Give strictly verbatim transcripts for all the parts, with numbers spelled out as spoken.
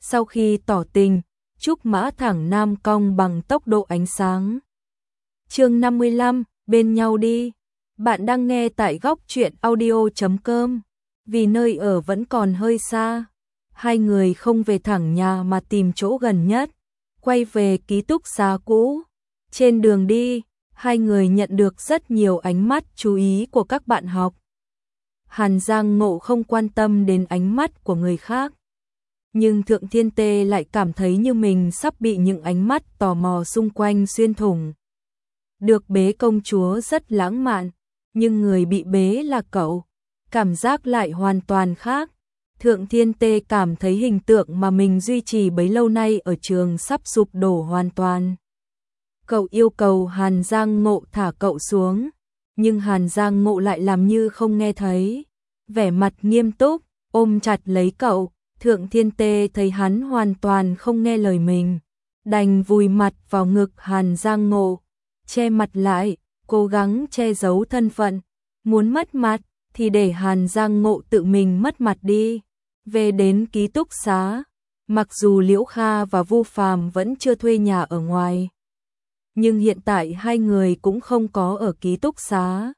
Sau khi tỏ tình, Trúc Mã thẳng nam cong bằng tốc độ ánh sáng. Chương năm mươi lăm, bên nhau đi. Bạn đang nghe tại góc truyện audio chấm com. Vì nơi ở vẫn còn hơi xa, hai người không về thẳng nhà mà tìm chỗ gần nhất, quay về ký túc xá cũ. Trên đường đi, hai người nhận được rất nhiều ánh mắt chú ý của các bạn học. Hàn Giang Ngộ không quan tâm đến ánh mắt của người khác, nhưng Thượng Thiên Tê lại cảm thấy như mình sắp bị những ánh mắt tò mò xung quanh xuyên thủng. Được bế công chúa rất lãng mạn, nhưng người bị bế là cậu, cảm giác lại hoàn toàn khác. Thượng Thiên Tê cảm thấy hình tượng mà mình duy trì bấy lâu nay ở trường sắp sụp đổ hoàn toàn. Cậu yêu cầu Hàn Giang Ngộ thả cậu xuống, nhưng Hàn Giang Ngộ lại làm như không nghe thấy, vẻ mặt nghiêm túc, ôm chặt lấy cậu. Thượng Thiên Tê thấy hắn hoàn toàn không nghe lời mình, đành vùi mặt vào ngực Hàn Giang Ngộ, che mặt lại, cố gắng che giấu thân phận. Muốn mất mặt thì để Hàn Giang Ngộ tự mình mất mặt đi. Về đến ký túc xá, mặc dù Liễu Kha và Vu Phàm vẫn chưa thuê nhà ở ngoài, nhưng hiện tại hai người cũng không có ở ký túc xá.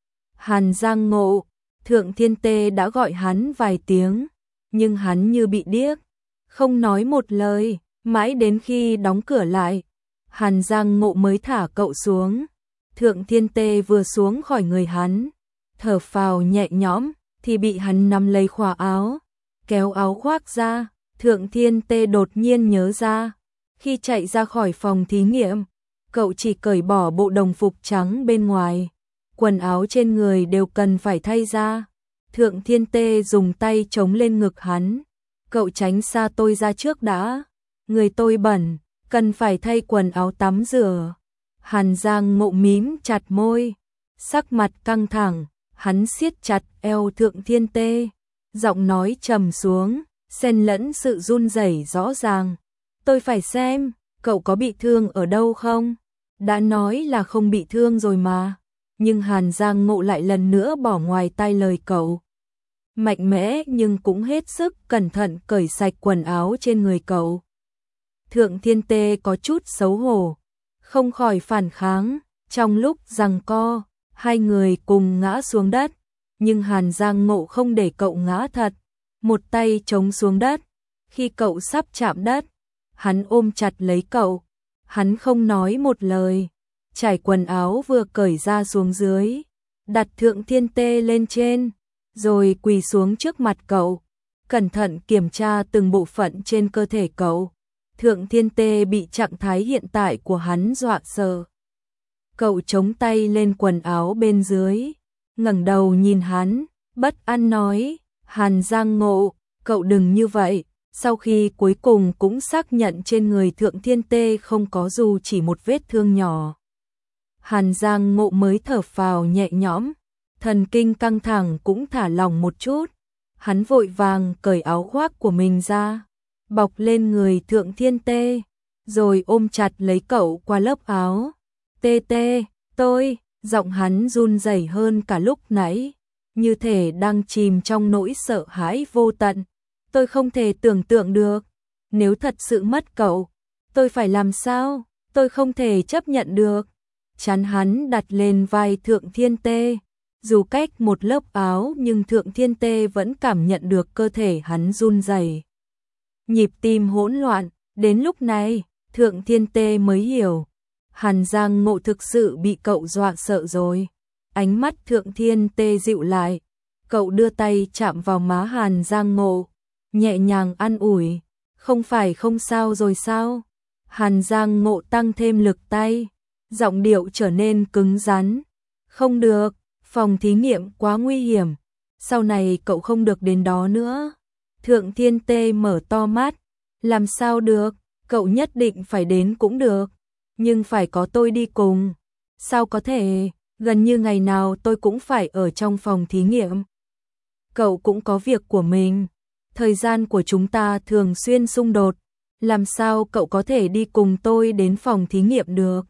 Hàn Giang Ngộ, Thượng Thiên Tê đã gọi hắn vài tiếng, nhưng hắn như bị điếc, không nói một lời, mãi đến khi đóng cửa lại, Hàn Giang Ngộ mới thả cậu xuống. Thượng Thiên Tê vừa xuống khỏi người hắn, thở phào nhẹ nhõm, thì bị hắn nắm lấy khóa áo, kéo áo khoác ra. Thượng Thiên Tê đột nhiên nhớ ra, khi chạy ra khỏi phòng thí nghiệm, cậu chỉ cởi bỏ bộ đồng phục trắng bên ngoài, quần áo trên người đều cần phải thay ra. Thượng Thiên Tê dùng tay chống lên ngực hắn, cậu tránh xa tôi ra trước đã, người tôi bẩn, cần phải thay quần áo tắm rửa. Hàn Giang Ngộ mím chặt môi, sắc mặt căng thẳng, hắn siết chặt eo Thượng Thiên Tê, giọng nói trầm xuống, xen lẫn sự run rẩy rõ ràng. Tôi phải xem, cậu có bị thương ở đâu không? Đã nói là không bị thương rồi mà. Nhưng Hàn Giang Ngộ lại lần nữa bỏ ngoài tai lời cậu. Mạnh mẽ nhưng cũng hết sức cẩn thận cởi sạch quần áo trên người cậu. Thượng Thiên Tê có chút xấu hổ, không khỏi phản kháng. Trong lúc giằng co, hai người cùng ngã xuống đất, nhưng Hàn Giang Ngộ không để cậu ngã thật, một tay chống xuống đất. Khi cậu sắp chạm đất, hắn ôm chặt lấy cậu, hắn không nói một lời, trải quần áo vừa cởi ra xuống dưới, đặt Thượng Thiên Tê lên trên, rồi quỳ xuống trước mặt cậu, cẩn thận kiểm tra từng bộ phận trên cơ thể cậu. Thượng Thiên Tê bị trạng thái hiện tại của hắn dọa sợ. Cậu chống tay lên quần áo bên dưới, ngẩng đầu nhìn hắn, bất an nói, Hàn Giang Ngộ, cậu đừng như vậy. Sau khi cuối cùng cũng xác nhận trên người Thượng Thiên Tê không có dù chỉ một vết thương nhỏ, Hàn Giang Ngộ mới thở phào nhẹ nhõm, thần kinh căng thẳng cũng thả lỏng một chút. Hắn vội vàng cởi áo khoác của mình ra, bọc lên người Thượng Thiên Tê, rồi ôm chặt lấy cậu qua lớp áo. Tê tê, tôi, giọng hắn run rẩy hơn cả lúc nãy, như thể đang chìm trong nỗi sợ hãi vô tận. Tôi không thể tưởng tượng được, nếu thật sự mất cậu, tôi phải làm sao, tôi không thể chấp nhận được. Chán hắn đặt lên vai Thượng Thiên Tê, dù cách một lớp áo nhưng Thượng Thiên Tê vẫn cảm nhận được cơ thể hắn run rẩy, nhịp tim hỗn loạn. Đến lúc này, Thượng Thiên Tê mới hiểu, Hàn Giang Ngộ thực sự bị cậu dọa sợ rồi. Ánh mắt Thượng Thiên Tê dịu lại, cậu đưa tay chạm vào má Hàn Giang Ngộ, nhẹ nhàng an ủi, không phải không sao rồi sao? Hàn Giang Ngộ tăng thêm lực tay, giọng điệu trở nên cứng rắn. Không được, phòng thí nghiệm quá nguy hiểm, sau này cậu không được đến đó nữa. Thượng Thiên Tê mở to mắt, làm sao được, cậu nhất định phải đến cũng được, nhưng phải có tôi đi cùng. Sao có thể, gần như ngày nào tôi cũng phải ở trong phòng thí nghiệm. Cậu cũng có việc của mình, thời gian của chúng ta thường xuyên xung đột, làm sao cậu có thể đi cùng tôi đến phòng thí nghiệm được?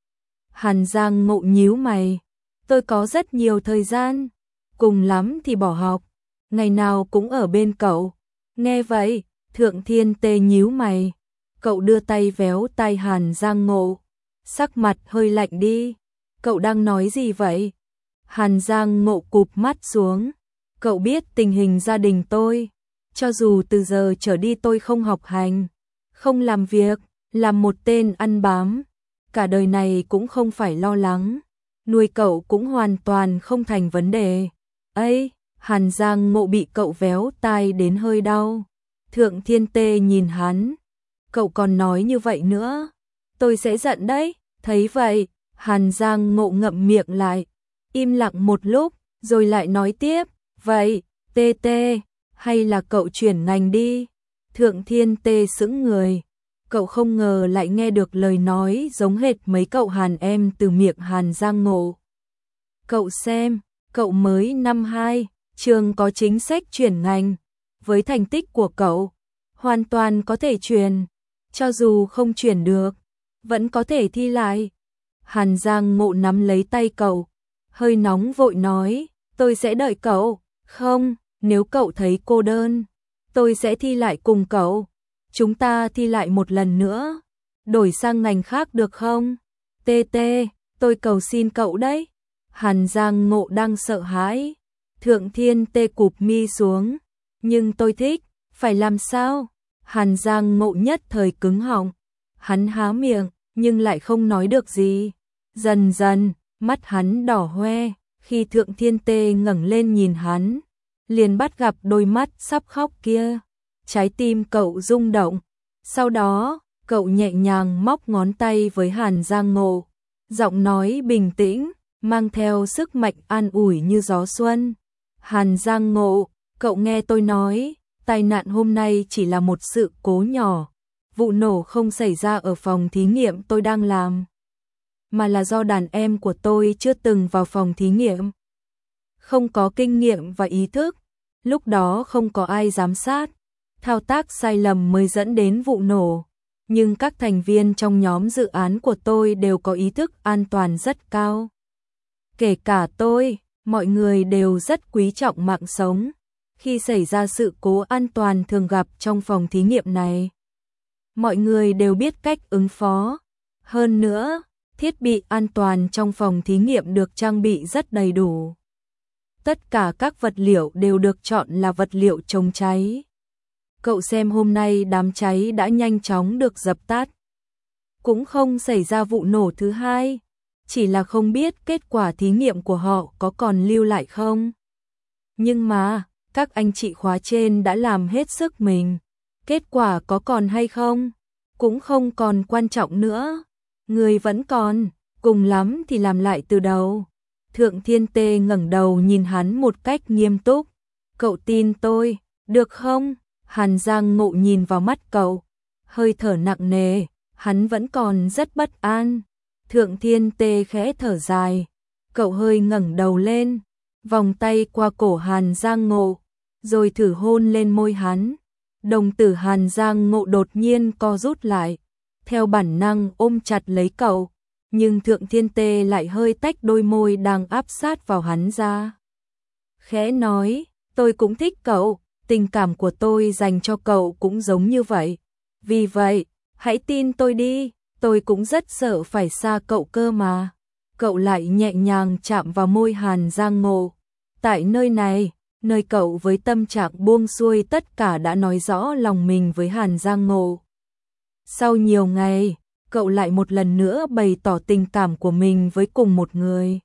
Hàn Giang Ngộ nhíu mày, tôi có rất nhiều thời gian, cùng lắm thì bỏ học, ngày nào cũng ở bên cậu. Nghe vậy, Thượng Thiên Tê nhíu mày, cậu đưa tay véo tai Hàn Giang Ngộ, sắc mặt hơi lạnh đi, cậu đang nói gì vậy? Hàn Giang Ngộ cụp mắt xuống, cậu biết tình hình gia đình tôi, cho dù từ giờ trở đi tôi không học hành, không làm việc, làm một tên ăn bám, cả đời này cũng không phải lo lắng, nuôi cậu cũng hoàn toàn không thành vấn đề. Ấy, Hàn Giang Ngộ bị cậu véo tai đến hơi đau. Thượng Thiên Tê nhìn hắn, cậu còn nói như vậy nữa, tôi sẽ giận đấy. Thấy vậy, Hàn Giang Ngộ ngậm miệng lại, im lặng một lúc, rồi lại nói tiếp, vậy, Tê Tê, hay là cậu chuyển ngành đi? Thượng Thiên Tê sững người, cậu không ngờ lại nghe được lời nói giống hệt mấy cậu Hàn em từ miệng Hàn Giang Ngộ. Cậu xem, cậu mới năm hai, trường có chính sách chuyển ngành, với thành tích của cậu, hoàn toàn có thể chuyển, cho dù không chuyển được, vẫn có thể thi lại. Hàn Giang Ngộ nắm lấy tay cậu, hơi nóng vội nói, tôi sẽ đợi cậu, không, nếu cậu thấy cô đơn, tôi sẽ thi lại cùng cậu, chúng ta thi lại một lần nữa, đổi sang ngành khác được không? Tê Tê, tôi cầu xin cậu đấy. Hàn Giang Ngộ đang sợ hãi, Thượng Thiên Tê cụp mi xuống, nhưng tôi thích, phải làm sao? Hàn Giang Ngộ nhất thời cứng họng, hắn há miệng, nhưng lại không nói được gì. Dần dần, mắt hắn đỏ hoe, khi Thượng Thiên Tê ngẩng lên nhìn hắn, liền bắt gặp đôi mắt sắp khóc kia. Trái tim cậu rung động, sau đó, cậu nhẹ nhàng móc ngón tay với Hàn Giang Ngộ, giọng nói bình tĩnh, mang theo sức mạnh an ủi như gió xuân. Hàn Giang Ngộ, cậu nghe tôi nói, tai nạn hôm nay chỉ là một sự cố nhỏ, vụ nổ không xảy ra ở phòng thí nghiệm tôi đang làm, mà là do đàn em của tôi chưa từng vào phòng thí nghiệm, không có kinh nghiệm và ý thức, lúc đó không có ai giám sát, thao tác sai lầm mới dẫn đến vụ nổ. Nhưng các thành viên trong nhóm dự án của tôi đều có ý thức an toàn rất cao. Kể cả tôi, mọi người đều rất quý trọng mạng sống. Khi xảy ra sự cố an toàn thường gặp trong phòng thí nghiệm này, mọi người đều biết cách ứng phó. Hơn nữa, thiết bị an toàn trong phòng thí nghiệm được trang bị rất đầy đủ. Tất cả các vật liệu đều được chọn là vật liệu chống cháy. Cậu xem hôm nay đám cháy đã nhanh chóng được dập tắt. Cũng không xảy ra vụ nổ thứ hai, chỉ là không biết kết quả thí nghiệm của họ có còn lưu lại không. Nhưng mà, các anh chị khóa trên đã làm hết sức mình. Kết quả có còn hay không, cũng không còn quan trọng nữa. Người vẫn còn, cùng lắm thì làm lại từ đầu. Thượng Thiên Tê ngẩng đầu nhìn hắn một cách nghiêm túc. Cậu tin tôi, được không? Hàn Giang Ngộ nhìn vào mắt cậu, hơi thở nặng nề, hắn vẫn còn rất bất an. Thượng Thiên Tê khẽ thở dài, cậu hơi ngẩng đầu lên, vòng tay qua cổ Hàn Giang Ngộ, rồi thử hôn lên môi hắn. Đồng tử Hàn Giang Ngộ đột nhiên co rút lại, theo bản năng ôm chặt lấy cậu, nhưng Thượng Thiên Tê lại hơi tách đôi môi đang áp sát vào hắn ra. Khẽ nói, tôi cũng thích cậu, tình cảm của tôi dành cho cậu cũng giống như vậy. Vì vậy, hãy tin tôi đi, tôi cũng rất sợ phải xa cậu cơ mà. Cậu lại nhẹ nhàng chạm vào môi Hàn Giang Ngộ. Tại nơi này, nơi cậu với tâm trạng buông xuôi tất cả đã nói rõ lòng mình với Hàn Giang Ngộ. Sau nhiều ngày, cậu lại một lần nữa bày tỏ tình cảm của mình với cùng một người.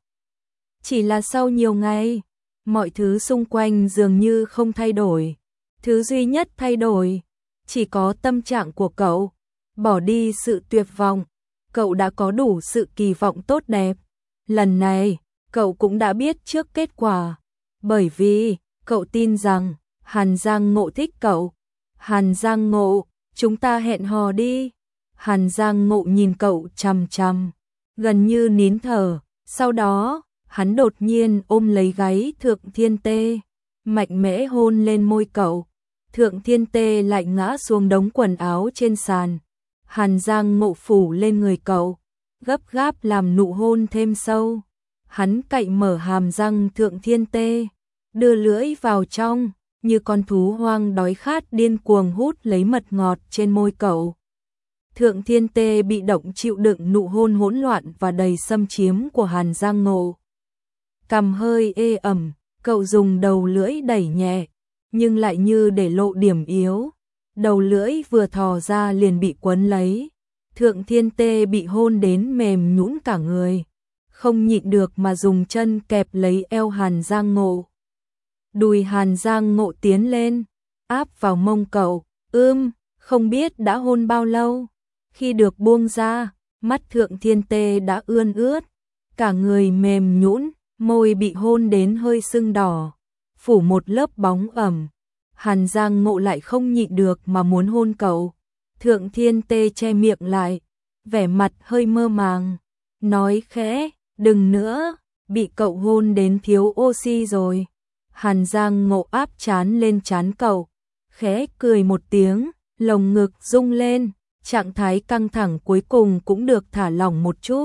Chỉ là sau nhiều ngày, mọi thứ xung quanh dường như không thay đổi. Thứ duy nhất thay đổi, chỉ có tâm trạng của cậu. Bỏ đi sự tuyệt vọng, cậu đã có đủ sự kỳ vọng tốt đẹp. Lần này, cậu cũng đã biết trước kết quả. Bởi vì, cậu tin rằng, Hàn Giang Ngộ thích cậu. Hàn Giang Ngộ, chúng ta hẹn hò đi. Hàn Giang Ngộ nhìn cậu chằm chằm, gần như nín thở. Sau đó, hắn đột nhiên ôm lấy gáy Thượng Thiên Tê, mạnh mẽ hôn lên môi cậu. Thượng Thiên Tê lại ngã xuống đống quần áo trên sàn. Hàn Giang Ngộ phủ lên người cậu, gấp gáp làm nụ hôn thêm sâu. Hắn cạy mở hàm răng Thượng Thiên Tê, đưa lưỡi vào trong, như con thú hoang đói khát điên cuồng hút lấy mật ngọt trên môi cậu. Thượng Thiên Tê bị động chịu đựng nụ hôn hỗn loạn và đầy xâm chiếm của Hàn Giang Ngộ. Cằm hơi ê ẩm, cậu dùng đầu lưỡi đẩy nhẹ, nhưng lại như để lộ điểm yếu. Đầu lưỡi vừa thò ra liền bị quấn lấy. Thượng Thiên Tê bị hôn đến mềm nhũn cả người, không nhịn được mà dùng chân kẹp lấy eo Hàn Giang Ngộ. Đùi Hàn Giang Ngộ tiến lên, áp vào mông cậu, ưm, không biết đã hôn bao lâu. Khi được buông ra, mắt Thượng Thiên Tê đã ươn ướt, cả người mềm nhũn, môi bị hôn đến hơi sưng đỏ, phủ một lớp bóng ẩm. Hàn Giang Ngộ lại không nhịn được mà muốn hôn cậu. Thượng Thiên Tê che miệng lại, vẻ mặt hơi mơ màng, nói khẽ, đừng nữa, bị cậu hôn đến thiếu oxy rồi. Hàn Giang Ngộ áp trán lên trán cậu, khẽ cười một tiếng, lồng ngực rung lên, trạng thái căng thẳng cuối cùng cũng được thả lỏng một chút.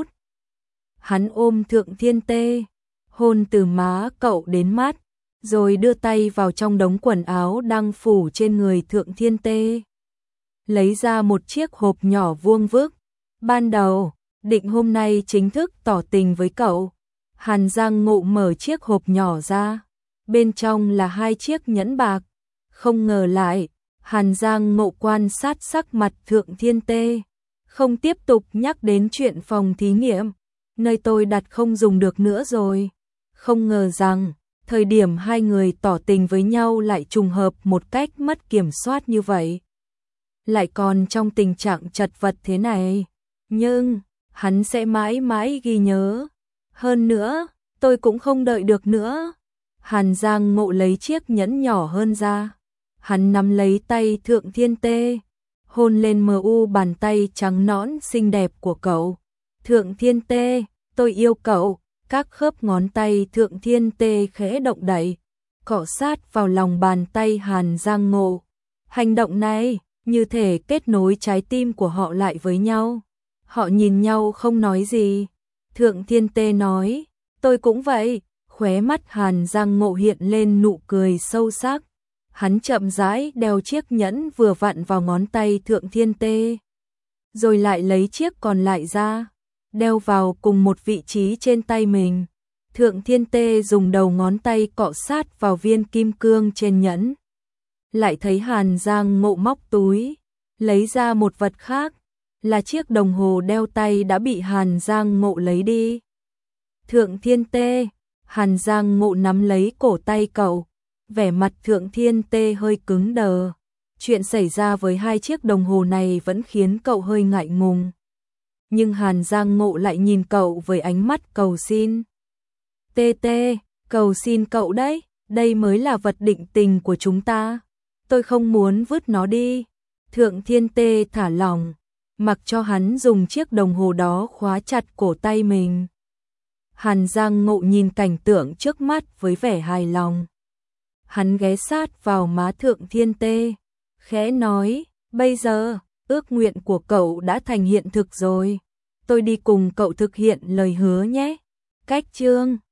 Hắn ôm Thượng Thiên Tê, hôn từ má cậu đến mắt, rồi đưa tay vào trong đống quần áo đang phủ trên người Thượng Thiên Tê. Lấy ra một chiếc hộp nhỏ vuông vức. Ban đầu, định hôm nay chính thức tỏ tình với cậu. Hàn Giang Ngộ mở chiếc hộp nhỏ ra. Bên trong là hai chiếc nhẫn bạc. Không ngờ lại, Hàn Giang Ngộ quan sát sắc mặt Thượng Thiên Tê. Không tiếp tục nhắc đến chuyện phòng thí nghiệm. Nơi tôi đặt không dùng được nữa rồi. Không ngờ rằng, thời điểm hai người tỏ tình với nhau lại trùng hợp một cách mất kiểm soát như vậy. Lại còn trong tình trạng chật vật thế này. Nhưng, hắn sẽ mãi mãi ghi nhớ. Hơn nữa, tôi cũng không đợi được nữa. Hàn Giang Ngộ lấy chiếc nhẫn nhỏ hơn ra. Hắn nắm lấy tay Thượng Thiên Tê, hôn lên mờ u bàn tay trắng nõn xinh đẹp của cậu. Thượng Thiên Tê, tôi yêu cậu. Các khớp ngón tay Thượng Thiên Tê khẽ động đậy, cọ sát vào lòng bàn tay Hàn Giang Ngộ. Hành động này như thể kết nối trái tim của họ lại với nhau. Họ nhìn nhau không nói gì. Thượng Thiên Tê nói, tôi cũng vậy. Khóe mắt Hàn Giang Ngộ hiện lên nụ cười sâu sắc. Hắn chậm rãi đeo chiếc nhẫn vừa vặn vào ngón tay Thượng Thiên Tê, rồi lại lấy chiếc còn lại ra, đeo vào cùng một vị trí trên tay mình. Thượng Thiên Tê dùng đầu ngón tay cọ sát vào viên kim cương trên nhẫn. Lại thấy Hàn Giang Ngộ móc túi, lấy ra một vật khác, là chiếc đồng hồ đeo tay đã bị Hàn Giang Ngộ lấy đi. Thượng Thiên Tê, Hàn Giang Ngộ nắm lấy cổ tay cậu, vẻ mặt Thượng Thiên Tê hơi cứng đờ. Chuyện xảy ra với hai chiếc đồng hồ này vẫn khiến cậu hơi ngại ngùng. Nhưng Hàn Giang Ngộ lại nhìn cậu với ánh mắt cầu xin. Tê Tê, cầu xin cậu đấy, đây mới là vật định tình của chúng ta. Tôi không muốn vứt nó đi. Thượng Thiên Tê thả lỏng, mặc cho hắn dùng chiếc đồng hồ đó khóa chặt cổ tay mình. Hàn Giang Ngộ nhìn cảnh tượng trước mắt với vẻ hài lòng. Hắn ghé sát vào má Thượng Thiên Tê, khẽ nói, bây giờ, ước nguyện của cậu đã thành hiện thực rồi. Tôi đi cùng cậu thực hiện lời hứa nhé. Cách chương